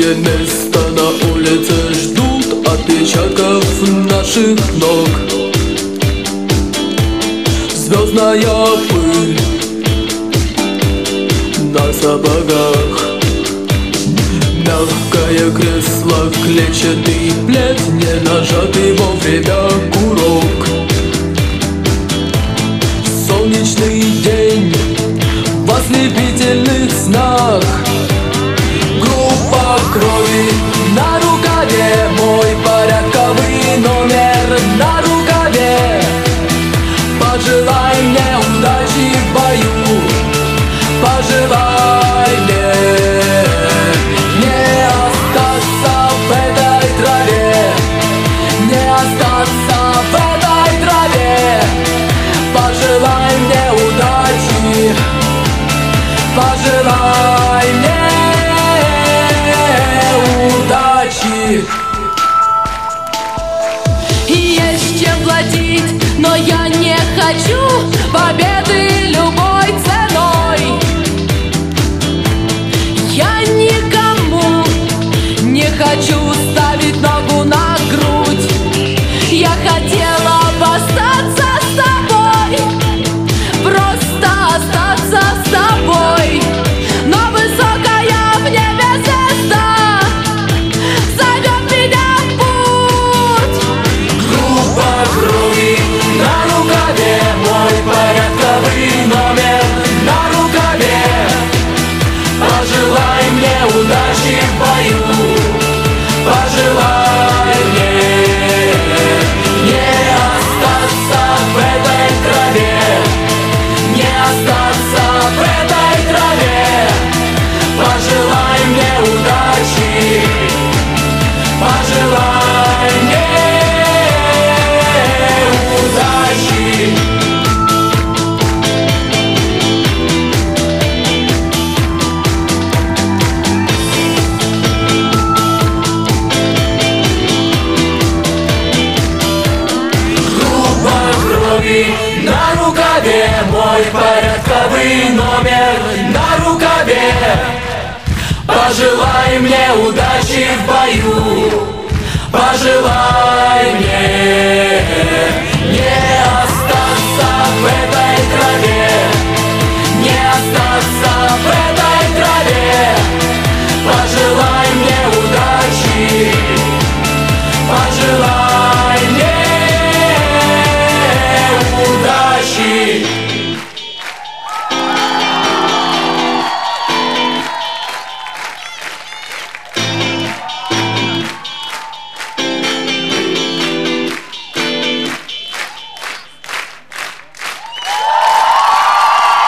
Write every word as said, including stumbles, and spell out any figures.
Пустое место на улице ждут отпечатков наших ног. Звездная пыль на сапогах, мягкое кресло, клетчатый плед, не нажатый вовремя курок. Солнечный день в ослепительных снах, группа крови на рукаве, мой порядковый номер на рукаве. Пожелай мне удачи в бою, пожелай мне не остаться в этой траве, не остаться в этой траве. Пожелай мне удачи, пожелай мне удачи. Есть чем платить, но я не хочу победы любой ценой. Я никому не хочу ставить ногу на грудь. Я хотела бы остаться с тобой, просто остаться с тобой. Но высокая в небе звезда зовет меня в путь. Группа крови на рукаве, мой порядковый номер на рукаве. Пожелай мне удачи в бою, пожелай мне не остаться в этой траве, не остаться в этой траве. Пожелай мне удачи, пожелай мне удачи. Группа крови на рукаве, мой порядковый номер на рукаве. Пожелай мне удачи в бою, пожелай мне